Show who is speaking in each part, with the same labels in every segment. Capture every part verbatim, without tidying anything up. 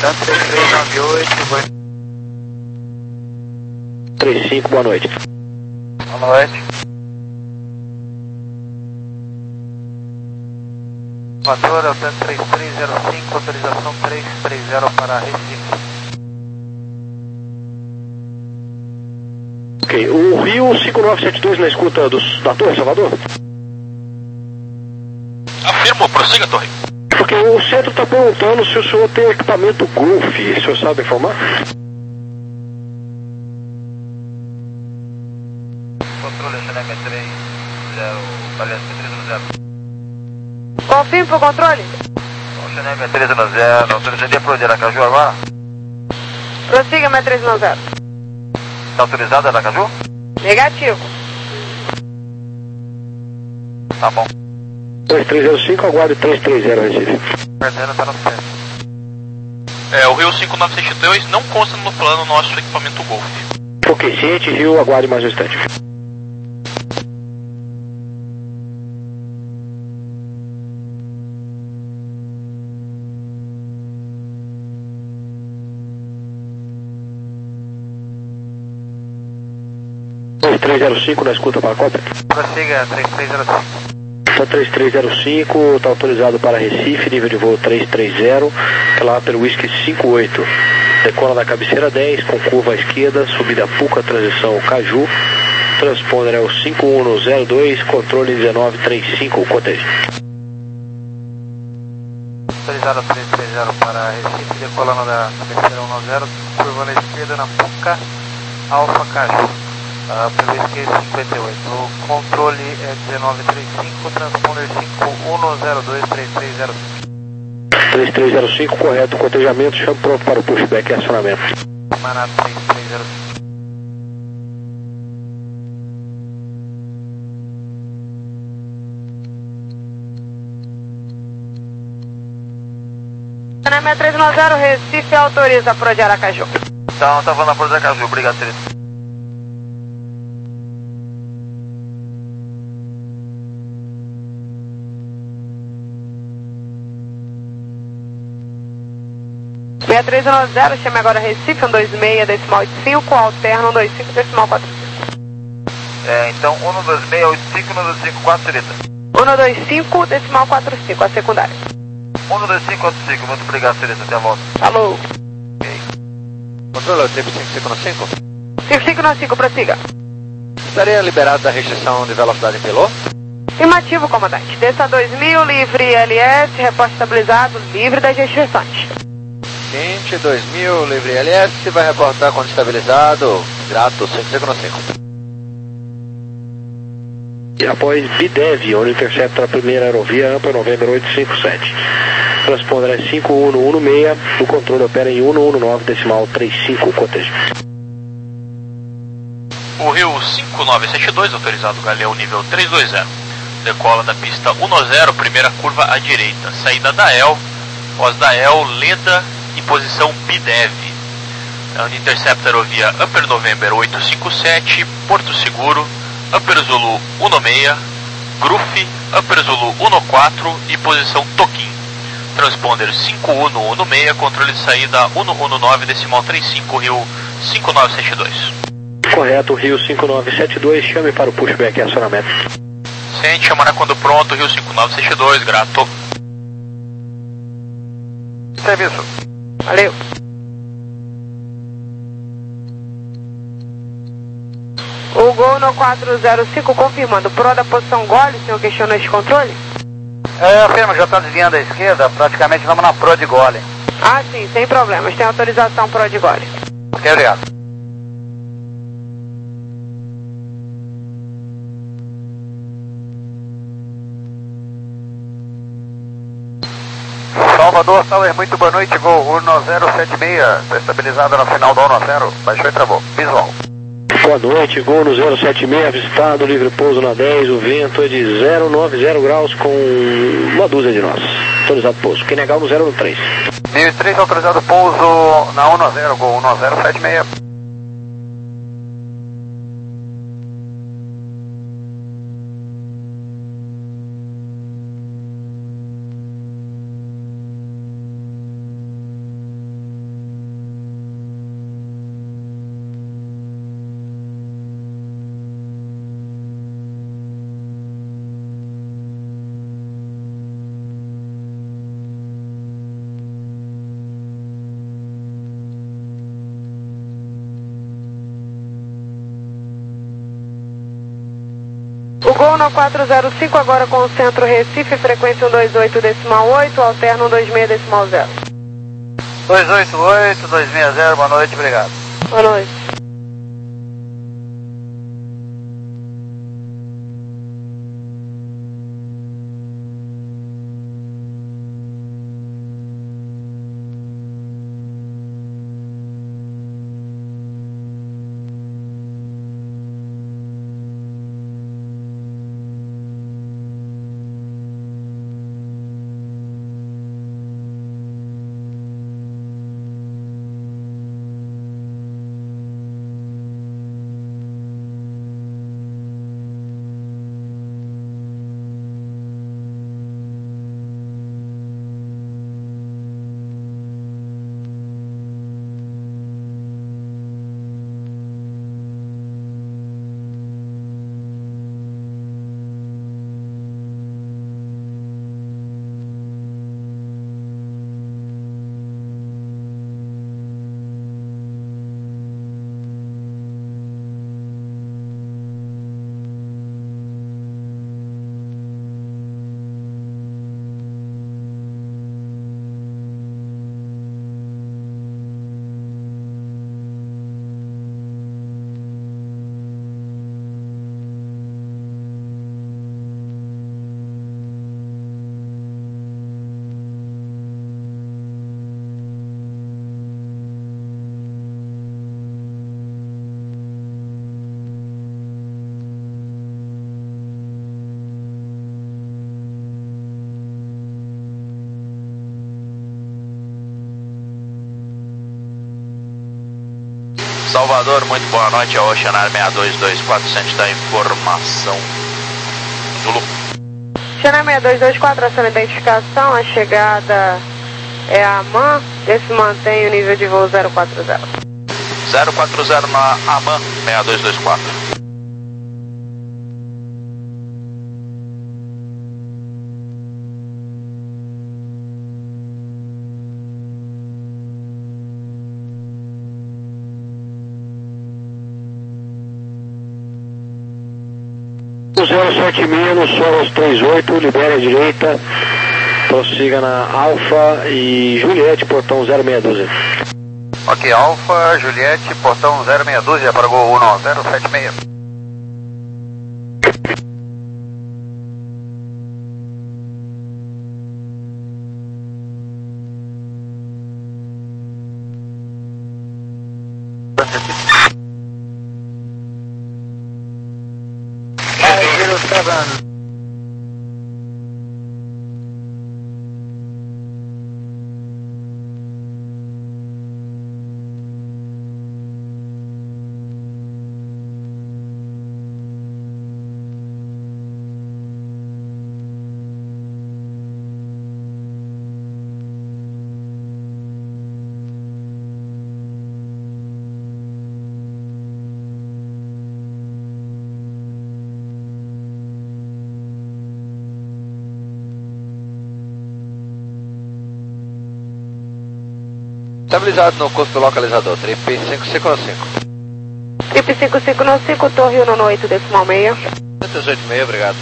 Speaker 1: três três nove oito, boa
Speaker 2: trinta e cinco, boa noite.
Speaker 1: Boa noite. Voador, Delta três três zero cinco, autorização três três zero para Recife.
Speaker 2: Ok, o Rio cinco nove sete dois na escuta do, da Torre, Salvador?
Speaker 3: Afirmo, prossiga, Torre.
Speaker 2: Porque o centro está perguntando se o senhor tem equipamento Golf, o senhor sabe informar?
Speaker 1: Controle C N M três zero, Palestra três zero.
Speaker 4: Confirme pro controle.
Speaker 1: O C N M três zero, autorizaria para o de Aracaju agora?
Speaker 4: Prossiga, M três zero.
Speaker 1: Está autorizado Aracaju?
Speaker 4: Negativo.
Speaker 1: Tá bom.
Speaker 2: três três zero cinco, aguarde três três zero, Recife.
Speaker 1: Perdendo, está no centro.
Speaker 3: É, o Rio cinco nove sete dois não consta no plano nosso equipamento Golf.
Speaker 2: Ok, ciente, Rio, aguarde mais um instante. três três zero cinco na escuta para a Copa.
Speaker 1: Prossiga, três três zero cinco.
Speaker 2: Está três três zero cinco, está autorizado para Recife, nível de voo três três zero, lá pelo Whisky cinco oito. Decola da cabeceira dez, com curva à esquerda, subida Puca, transição Caju. Transponder é o cinco um zero dois, controle dezenove trinta e cinco, cotejo.
Speaker 1: Autorizado três três zero para Recife, decolando da cabeceira um zero, curva na esquerda na Puca, Alfa Caju. Uh, pelo Whisky cinquenta e oito. O controle é dezenove trinta e cinco, transponder cinco um zero dois três três zero cinco.
Speaker 2: três três zero cinco, correto, cotejamento, chamo pronto para o pushback e acionamento.
Speaker 1: Maná três três zero cinco.
Speaker 4: C N M três zero, Recife autoriza pro de Aracaju.
Speaker 1: Então, tá falando por Aracaju, obrigado, Teresa.
Speaker 4: seis três nove zero, chame agora Recife, um dois seis, decimal oito cinco, alterno um dois cinco, decimal quatro cinco.
Speaker 1: É, então, um dois seis oito cinco um dois cinco quatro, Teresa.
Speaker 4: um dois cinco, decimal quatro cinco, a secundária.
Speaker 1: um dois cinco quatro cinco, muito obrigado, Teresa, até a volta.
Speaker 4: Falou.
Speaker 1: Ok. Controle, o tempo cinco cinco cinco.
Speaker 4: cinco cinco cinco, prossiga.
Speaker 1: Estaria liberado da restrição de velocidade em piloto?
Speaker 4: Afirmativo, comandante. Desça dois mil, livre L S, reporte estabilizado, livre das restrições.
Speaker 1: Seguinte, dois mil, livre L S, vai reportar quando estabilizado. Grato, cinco cinco cinco.
Speaker 2: E após Bidev, onde intercepta a primeira aerovia, Ampa November oito cinco sete. Transponder é cinco um um seis, o controle opera em um um nove, decimal trinta e cinco, cotejo.
Speaker 3: O Rio cinco nove sete dois, autorizado Galeão nível três dois zero. Decola da pista um zero, primeira curva à direita. Saída da E L, pós da E L, Leda e posição Bidev. Onde intercepta a aerovia Upper November oito cinco sete, Porto Seguro, Upper Zulu um seis, Gruf, Upper Zulu um quatro e posição Toquim. Transponder cinco um um seis, controle de saída um um nove, decimal trinta e cinco, Rio cinco nove sete dois.
Speaker 2: Correto, Rio cinco nove sete dois, chame para o pushback e acionamento.
Speaker 3: Sente, chamará quando pronto, Rio cinco nove sete dois, grato.
Speaker 1: Serviço.
Speaker 4: Valeu. O Gol no quatro zero cinco confirmando. Pro da posição Gole, o senhor questiona esse controle?
Speaker 1: É, afirma, já está desviando à esquerda, praticamente vamos na Pro de Gole.
Speaker 4: Ah, sim, sem problemas. Tem autorização Pro de Gole.
Speaker 1: Ok, obrigado. Salvador Tower, muito boa noite, voo um zero sete seis, está estabilizado no final do um zero, baixou e travou, visual.
Speaker 2: Boa noite, Gol no zero sete seis, avistado, livre pouso na dez, o vento é de zero nove zero graus com uma dúzia de nós. Autorizado pouso, quem negar no zero três.
Speaker 1: mil e três autorizado pouso na um zero, Gol um zero sete seis.
Speaker 4: Luna quatro zero cinco, agora com o centro Recife, frequência um dois oito decimal oito, alterno um dois seis decimal zero.
Speaker 1: dois oito oito, dois seis zero, boa noite, obrigado.
Speaker 4: Boa noite.
Speaker 3: Salvador, muito boa noite, a Oceanar seis dois dois quatro, centro da informação. Zulu.
Speaker 4: Oceanar seis dois dois quatro, ação de identificação, a chegada é a AMAN, esse mantém o nível de voo zero quatro zero.
Speaker 3: zero quatro zero na AMAN seis dois dois quatro.
Speaker 2: zero sete menos, Soros trinta e oito, libera a direita, prossiga na Alfa e Juliette, portão zero seis dúzia.
Speaker 1: Ok, Alfa, Juliette, portão zero seis dúzia para Gol um zero sete seis. Seven.
Speaker 5: Estabilizado no custo localizador, trip cinco cinco cinco.
Speaker 4: Trip cinco cinco cinco, torre um oito decimal seis.
Speaker 5: cento e oito e meio, obrigado.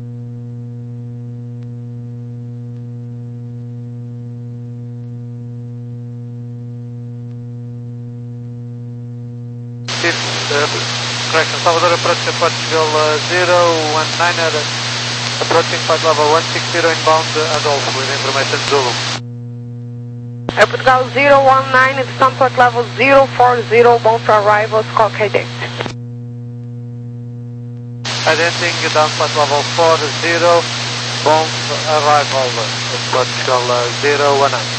Speaker 1: Correction, Salvador approach Portugal zero one niner, approaching flight level one six zero inbound Adolfo with information Zulu.
Speaker 4: Air Portugal zero one nine, Stanford level zero four zero, bound for arrivals, call cadence.
Speaker 1: Identing down flight level four zero, bound arrival, Portugal zero one nine.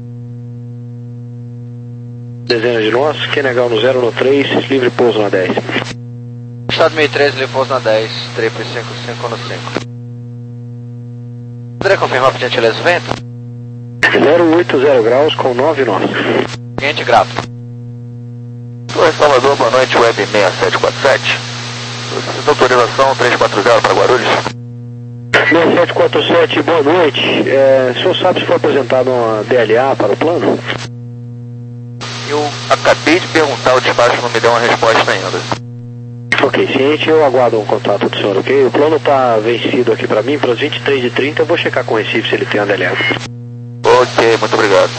Speaker 2: Dezena de nós, Kenegal no zero no três, livre pouso na dez.
Speaker 5: Estado mil e treze, livre pouso na dez, trip cinco cinco no cinco. Poderia confirmar por gentileza o vento?
Speaker 2: zero oito zero graus com nove nós.
Speaker 5: Cliente grato.
Speaker 6: Oi, Salvador, boa noite, Web seis sete quatro sete. Solicitando autorização três quatro zero para Guarulhos.
Speaker 2: seis sete quatro sete, boa noite. É, o senhor sabe se foi apresentado uma D L A para o plano?
Speaker 6: Eu acabei de perguntar, o despacho não me deu uma resposta ainda.
Speaker 2: Ok, ciente, eu aguardo um contato do senhor, ok? O plano está vencido aqui para mim, para as vinte e três e trinta, eu vou checar com o Recife se ele tem a D L A.
Speaker 6: Ok, muito obrigado.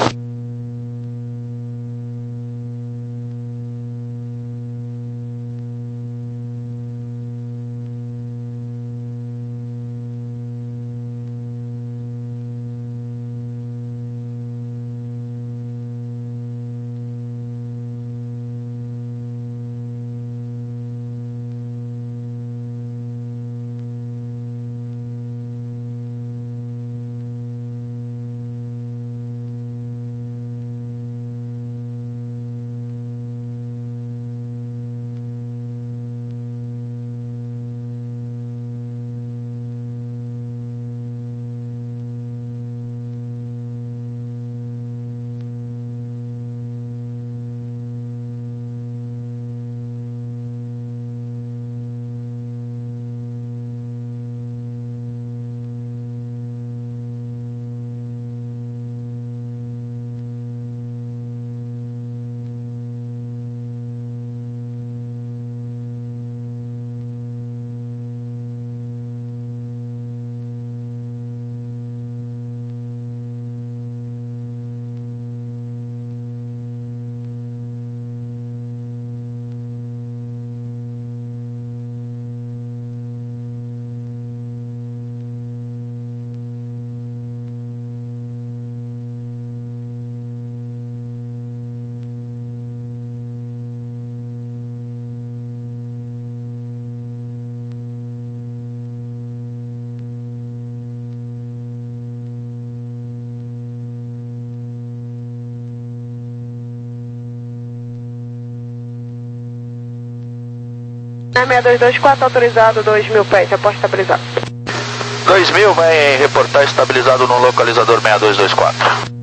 Speaker 4: Na seis dois dois quatro, autorizado dois mil pés, após estabilizado.
Speaker 6: dois mil vai reportar estabilizado no localizador seis dois dois quatro.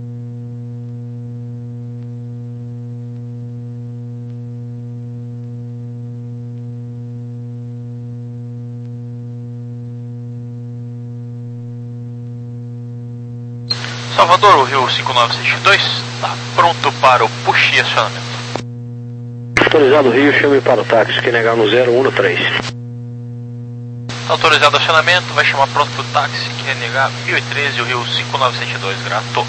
Speaker 3: Salvador, o Rio cinco nove sete dois está pronto para o push e acionamento.
Speaker 2: Autorizado Rio, chame para o táxi, que negar no zero um três.
Speaker 3: Autorizado o acionamento, vai chamar pronto para o táxi, que renegar mil e treze, o Rio cinco nove sete dois, grato.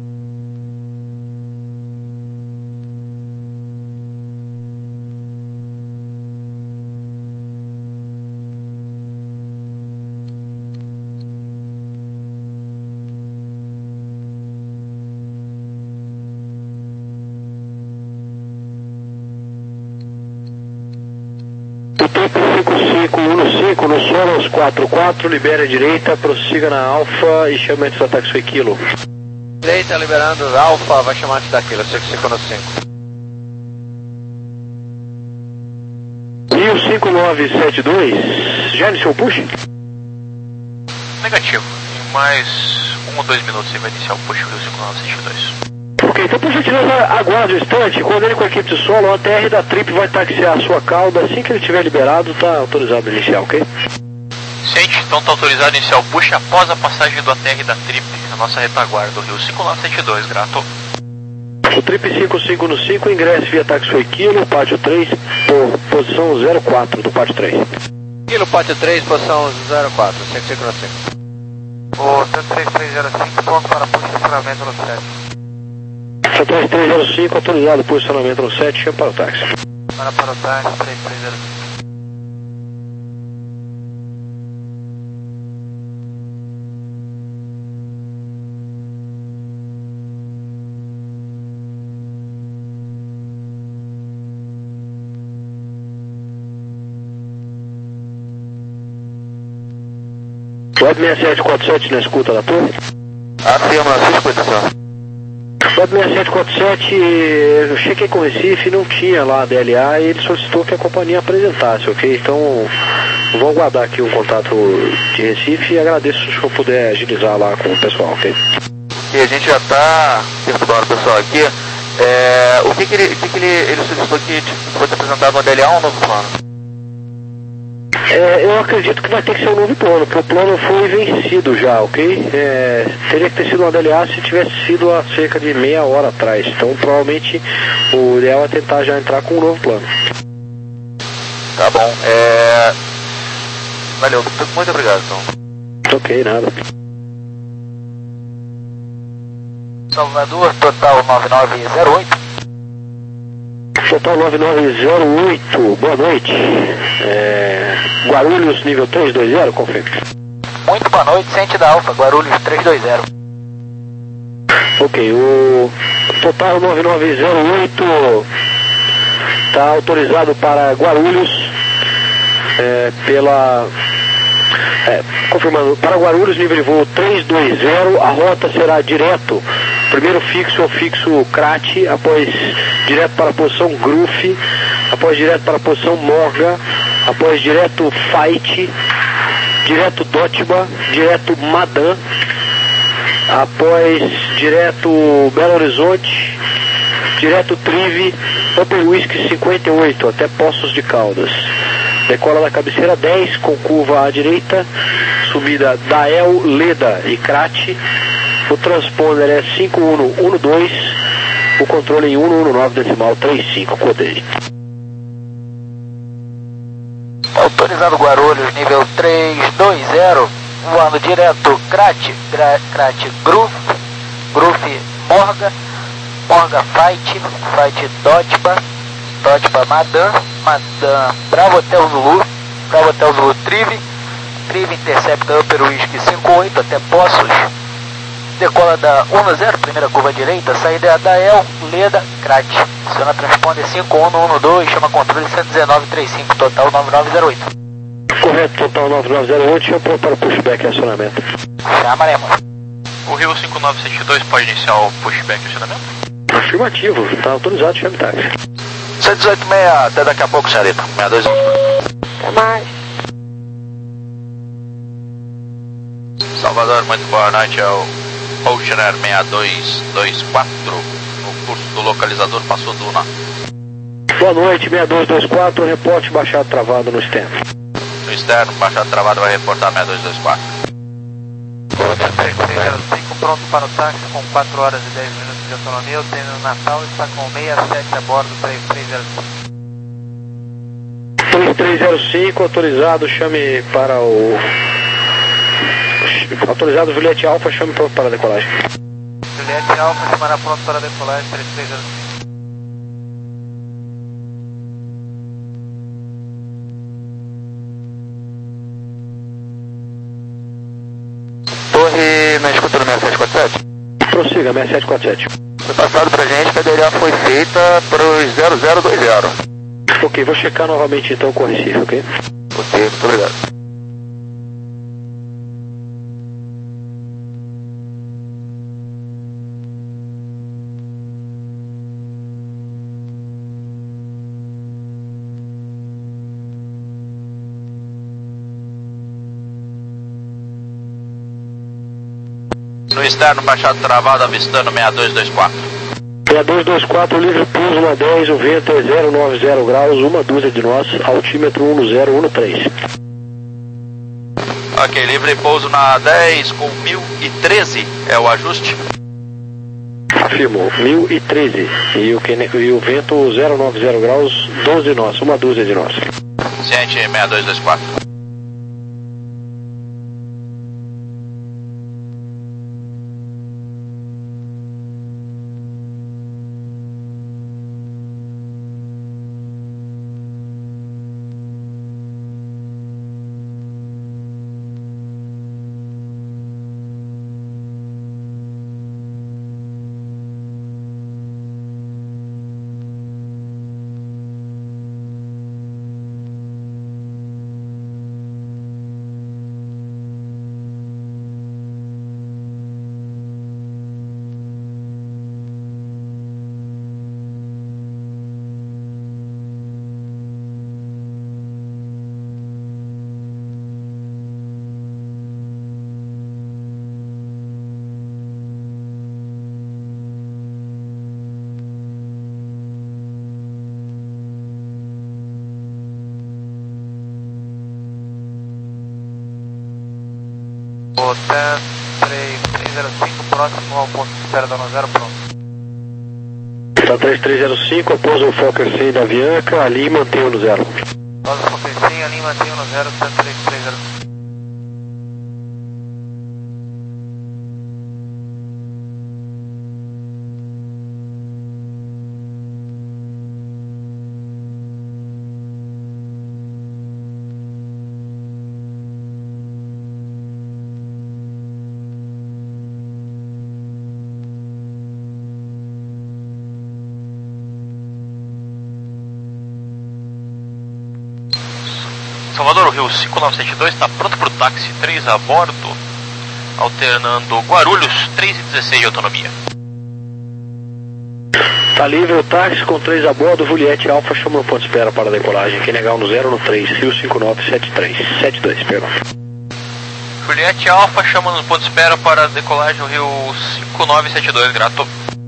Speaker 2: cinco cinco um cinco, no Solos quatro quatro, libere a direita, prossiga na Alfa e chame antes do ataque foi quilo.
Speaker 5: Direita liberando Alfa, vai chamar antes daquilo, cinco cinco no cinco.
Speaker 2: Rio cinco nove sete dois, já iniciou o push?
Speaker 3: Negativo, em mais um ou dois minutos você vai iniciar o push Rio cinco nove sete dois.
Speaker 2: Ok, então por gentileza, aguarde um instante, quando ele com a equipe de solo, o A T R da Trip vai taxiar a sua cauda, assim que ele estiver liberado, está autorizado a iniciar, ok?
Speaker 3: Ciente, então está autorizado a iniciar o push após a passagem do A T R da Trip, na nossa retaguarda do Rio cinco nove sete dois, grato.
Speaker 2: O Trip cinco cinco no cinco, ingresse via táxi foi quilo, pátio três, por posição zero quatro do pátio três.
Speaker 5: Quilo, pátio três, posição zero quatro, cinco cinco no cinco.
Speaker 1: O sete seis três zero cinco, pronto para push e acionamento no sete.
Speaker 2: Central três zero cinco, autorizado posicionamento no sete, chama para o táxi.
Speaker 1: Para para o táxi, três três zero cinco.
Speaker 2: Web seis sete quatro sete na escuta da torre.
Speaker 6: Afirma na sua escuta, senhor.
Speaker 2: Web seis sete quatro sete, eu chequei com o Recife, não tinha lá a D L A e ele solicitou que a companhia apresentasse, ok? Então, vou aguardar aqui o contato de Recife e agradeço se o senhor puder agilizar lá com o pessoal, ok?
Speaker 6: E a gente já está perturbando o pessoal aqui. É, o que, que, ele, que, que ele, ele solicitou que fosse apresentado uma D L A ou um novo plano?
Speaker 2: É, eu acredito que vai ter que ser um novo plano, porque o plano foi vencido já, ok? É, teria que ter sido uma D L A se tivesse sido há cerca de meia hora atrás. Então, provavelmente, o ideal é tentar já entrar com um novo plano.
Speaker 6: Tá bom. É... Valeu, muito obrigado, então.
Speaker 2: Ok, nada.
Speaker 7: Salvador, total nove nove zero oito.
Speaker 2: Total nove nove zero oito, boa noite. É... Guarulhos, nível três dois zero, confirme.
Speaker 7: Muito boa noite, Ciente da Alfa, Guarulhos três dois zero.
Speaker 2: Ok, o total nove nove zero oito está autorizado para Guarulhos, é, pela... É, confirmando, para Guarulhos, nível de voo três dois zero, a rota será direto, primeiro fixo ao fixo Crat, após direto para a posição Gruf, após direto para a posição Morga, após direto Fight, direto Dotba, direto Madan, após direto Belo Horizonte, direto Trive, Upper Whisky cinquenta e oito, até Poços de Caldas. Decola da cabeceira dez, com curva à direita, subida Dael, Leda e Crat. O transponder é cinco um um dois, o controle em um um nove decimal trinta e cinco, codei.
Speaker 7: Autorizado Guarulhos, nível três dois zero, voando direto Crat, Crat Gruf, Gruf Morga, Morga Fight, Fight Dotba, Dotba Madan, Madan Bravo Hotel Zulu, Bravo Hotel Zulu Trive, Trive intercepta Upper Whisky cinquenta e oito até Poços, decola da um zero, primeira curva direita, saída da El, Leda, Crat, aciona transponder cinco um um dois, chama controle cento e dezenove trinta e cinco, total nove nove zero oito.
Speaker 2: Correto, total nove nove zero oito, chama para pushback e acionamento.
Speaker 7: Chamaremos.
Speaker 3: O Rio cinco nove sete dois pode iniciar o pushback e acionamento?
Speaker 2: Afirmativo, está autorizado, chame táxi.
Speaker 6: cento e dezoito seis, até daqui a pouco, senhorita. sessenta e dois.
Speaker 4: Até mais.
Speaker 3: Salvador, muito boa noite, é o Ocean Air seis dois dois quatro, no curso do localizador passou Duna.
Speaker 2: Boa noite, seis dois dois quatro, reporte baixado travado no externo.
Speaker 3: No externo, baixado travado, vai reportar seis dois dois quatro.
Speaker 1: três três zero cinco, pronto para o táxi com quatro horas e dez minutos de autonomia, o treino Natal está com sessenta e sete a bordo, três três zero cinco.
Speaker 2: três três zero cinco, autorizado, chame para o... Autorizado, Juliette Alfa, chame pronto para a decolagem.
Speaker 1: Juliette Alfa chamará pronto para a decolagem, três três zero cinco.
Speaker 6: Torre, me escuta no sessenta e sete quarenta e sete?
Speaker 2: Prossiga, sessenta e sete quarenta e sete.
Speaker 6: Foi passado pra gente que a D L A foi feita para os zero zero dois zero.
Speaker 2: Ok, vou checar novamente então com o Recife, ok?
Speaker 6: Ok, muito obrigado.
Speaker 3: No externo, baixado travado, avistando seis dois dois quatro.
Speaker 2: seis dois dois quatro, livre pouso na dez, o vento é zero nove zero graus, uma dúzia de nós, altímetro um zero um três.
Speaker 3: Ok, livre pouso na dez com mil e treze, é o ajuste?
Speaker 2: Afirmou, mil e treze, e o, e o vento zero nove zero graus, doze nós, uma dúzia de nós.
Speaker 3: Ciente, seis dois dois quatro.
Speaker 1: Hotel três três zero cinco, próximo ao ponto de espera da um zero, pronto.
Speaker 2: Tá três três zero cinco, após o Fokker cem da Avianca, ali mantém o no zero.
Speaker 1: Rosa Foquecinha, Lima mantém um zero, três três zero.
Speaker 3: Salvador, o Rio cinco nove sete dois está pronto para o táxi três a bordo, alternando Guarulhos três e dezesseis de autonomia.
Speaker 2: Tá livre o táxi com três a bordo, Juliette Alfa chama no ponto de espera para a decolagem, Q N H um zero no três, Rio cinco nove sete três, sete dois, perdão.
Speaker 3: Juliette Alfa chama no ponto de espera para a decolagem no Rio cinco nove sete dois, grato.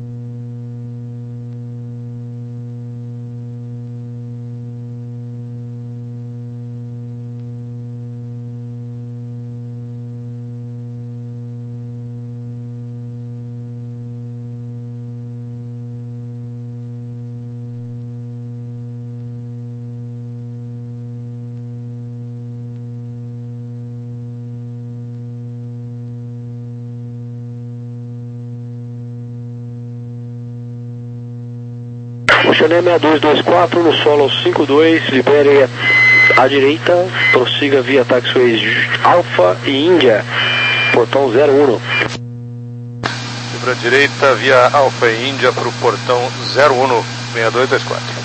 Speaker 2: Chané seis dois dois quatro no solo cinco dois, libere à direita, prossiga via taxiways Alfa e Índia, portão zero um.
Speaker 8: Libra à direita via Alfa e Índia para o portão zero um, seis dois dois quatro.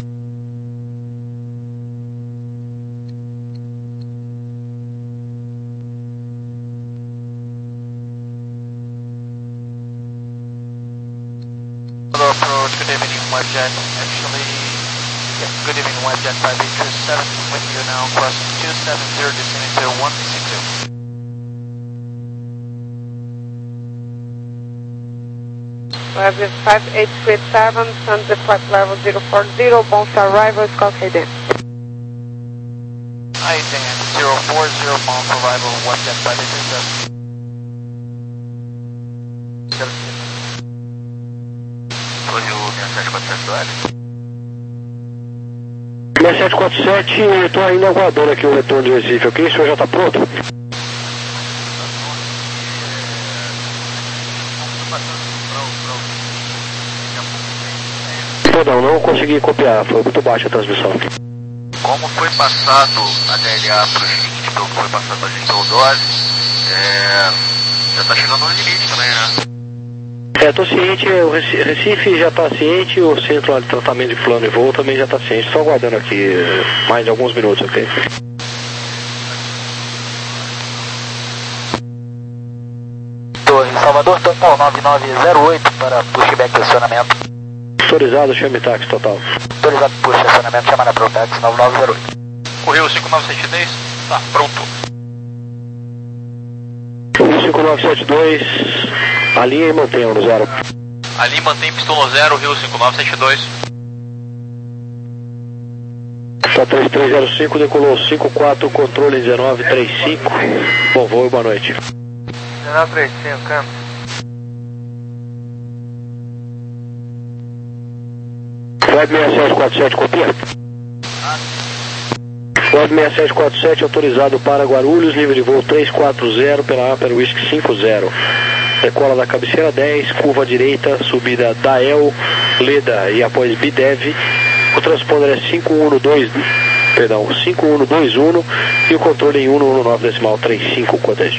Speaker 7: Good evening, WebJet. Actually, yeah, good evening, WebJet five eight two seven. With you now, crossing two seven zero, descending to one six two.
Speaker 4: WebJet five eight three seven, send the flight level zero four zero, bounce arrival, Scott Hayden.
Speaker 7: Hayden, zero four zero, bounce arrival, WebJet five eight two seven.
Speaker 2: seis sete quatro sete, eu estou ainda aguardando aqui o retorno de Recife, ok? O senhor já está pronto? Perdão, não consegui copiar, foi muito baixa a transmissão.
Speaker 6: Como foi passado a D L A para o seguinte, pelo que foi passado para a gente pelo dose, é, já está chegando no limite também, né?
Speaker 2: É, estou ciente, o Recife já está ciente, o centro de tratamento de plano e voo também já está ciente, só aguardando aqui mais alguns minutos, ok?
Speaker 7: Torre Salvador, Total nove nove zero oito para pushback e acionamento.
Speaker 2: Autorizado, chame táxi total.
Speaker 7: Autorizado push acionamento, chamada para o táxi nove nove zero oito.
Speaker 3: O Rio cinco nove sete dois está pronto.
Speaker 2: Rio cinco nove sete dois, alinha e mantenha no zero.
Speaker 3: Ali mantém pistão no zero, Rio cinco nove sete dois.
Speaker 2: Tá três três zero cinco, decolou cinco quatro, controle dezenove trinta e cinco. Bom voo e boa noite.
Speaker 1: dezenove trinta e cinco, câmbio.
Speaker 2: Web seis sete quatro sete, copia? Web seis sete quatro sete, autorizado para Guarulhos, nível de voo três quatro zero, pela Aper Whisky cinco zero. Decola da cabeceira dez, curva à direita, subida Dael, Leda e após Bidev. O transponder é cinco um dois, perdão, cinco um dois um e o controle em um um nove decimal trinta e cinco, cotejo.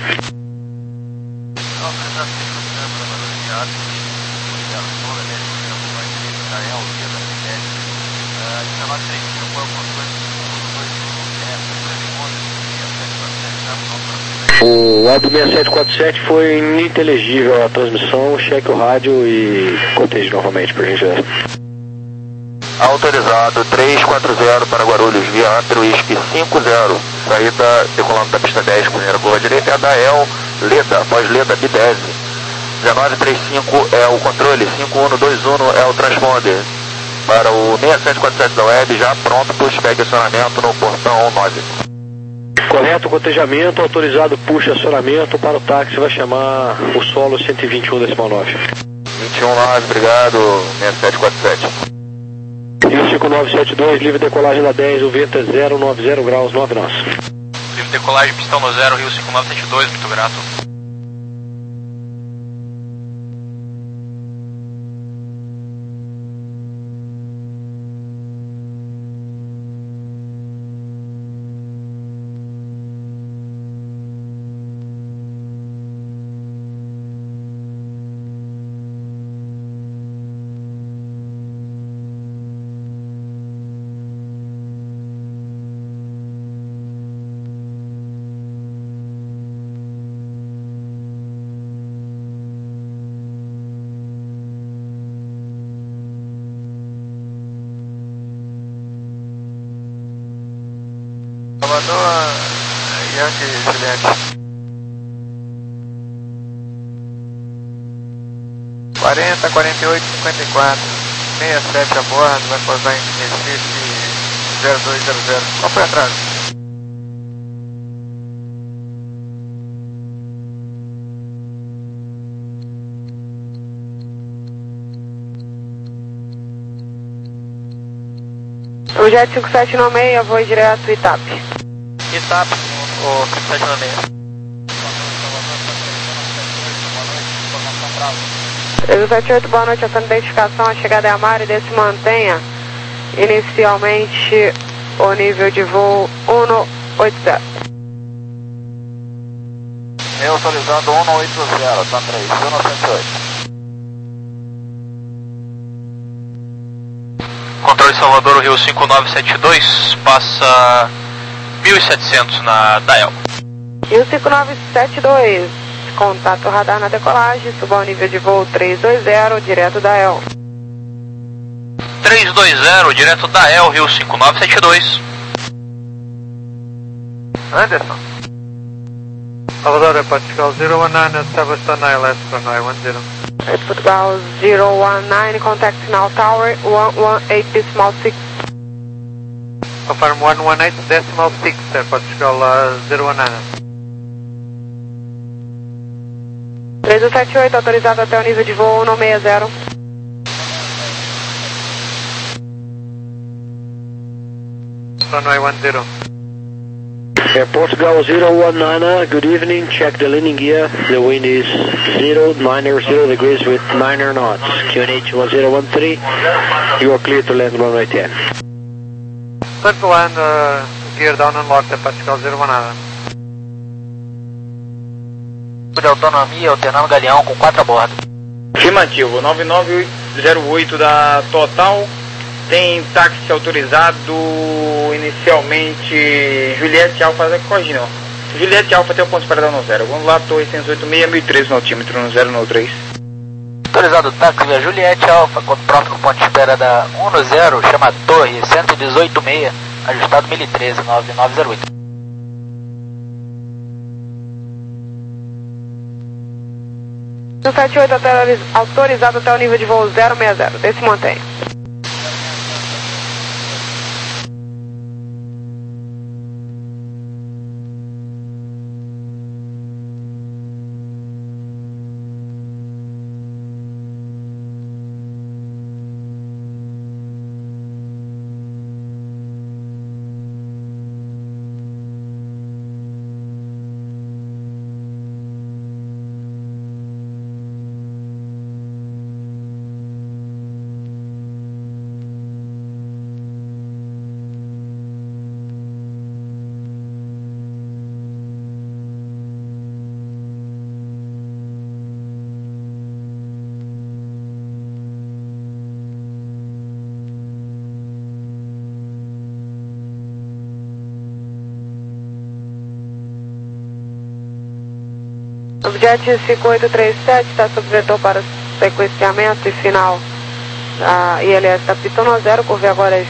Speaker 2: O Web seis sete quatro sete foi ininteligível a transmissão, cheque o rádio e cotejo novamente, por gentileza.
Speaker 6: Autorizado três quatro zero para Guarulhos, via Aper Whisky cinco zero, saída decolando da pista dez, primeira curva direita, é da El, Leda, após Leda, Bidez. dezenove trinta e cinco é o controle, cinco um dois um é o transponder. Para o seis sete quatro sete da Web, já pronto, pushback acionamento no portão nove.
Speaker 2: Correto, cotejamento, autorizado, puxa acionamento para o táxi, vai chamar o solo cento e vinte e um decimal nove.
Speaker 6: vinte e um nove, obrigado, seis sete quatro sete.
Speaker 2: E o cinco nove sete dois, livre decolagem da dez, o vento é zero nove zero graus, nove nós.
Speaker 3: Livre decolagem, pistão no zero, Rio cinco nove sete dois, muito grato.
Speaker 1: Salvador, Yankee, Juliette. quarenta, quarenta e oito, cinquenta e quatro. sessenta e sete a bordo, vai pousar em Recife zero dois zero zero. Qual foi atrás?
Speaker 4: O Jet cinco sete nove seis, vou direto Itap.
Speaker 7: Itap, o cinco sete nove seis.
Speaker 4: três sete oito, boa noite, essa identificação, a chegada é a Mari, desse mantenha inicialmente o nível de voo cento e oitenta.
Speaker 7: Eu autorizando cento e oitenta, tá três, cento e oito.
Speaker 3: Controle Salvador, Rio cinco nove sete dois, passa mil e setecentos na Dael.
Speaker 4: Rio cinco nove sete dois, contato radar na decolagem, suba ao nível de voo trezentos e vinte, direto da El.
Speaker 3: trezentos e vinte, direto da El, Rio cinco nove sete dois.
Speaker 1: Anderson. Salvador, Portugal zero one nine, establish on I L S for nine one zero.
Speaker 4: Portugal zero one nine, contact now tower one one eight decimal six.
Speaker 1: Confirm one one eight decimal six, sir, Portugal uh, zero one nine.
Speaker 4: três sete oito, autorizado até o nível de voo cento e sessenta.
Speaker 1: Runway one zero.
Speaker 2: É, Portugal zero one nine, good evening, check the landing gear, the wind is zero nine zero degrees with nine knots, Q N H one zero one three, you are clear to land runway ten.
Speaker 1: Clear to land, uh, gear down and locked at Portugal zero one nine.
Speaker 7: De autonomia, alternando galeão com quatro a bordo.
Speaker 9: Afirmativo, nove nove zero oito da Total, tem táxi autorizado inicialmente Juliette Alfa da Cogino. Juliette Alfa tem o ponto de parada no zero. Vamos lá, torre seiscentos e oito seis, mil e três no altímetro, no zero no três.
Speaker 7: Autorizado táxi via Juliette Alfa, quando próximo ponto de espera da um zero, chama torre cento e dezoito seis, ajustado mil e treze, nove nove zero oito.
Speaker 4: sete oito, autorizado até o nível de voo zero seis zero, desse mantém. Jet cinco oito três sete está sob vetor para sequenciamento e final da I L S da pista um zero, curva agora é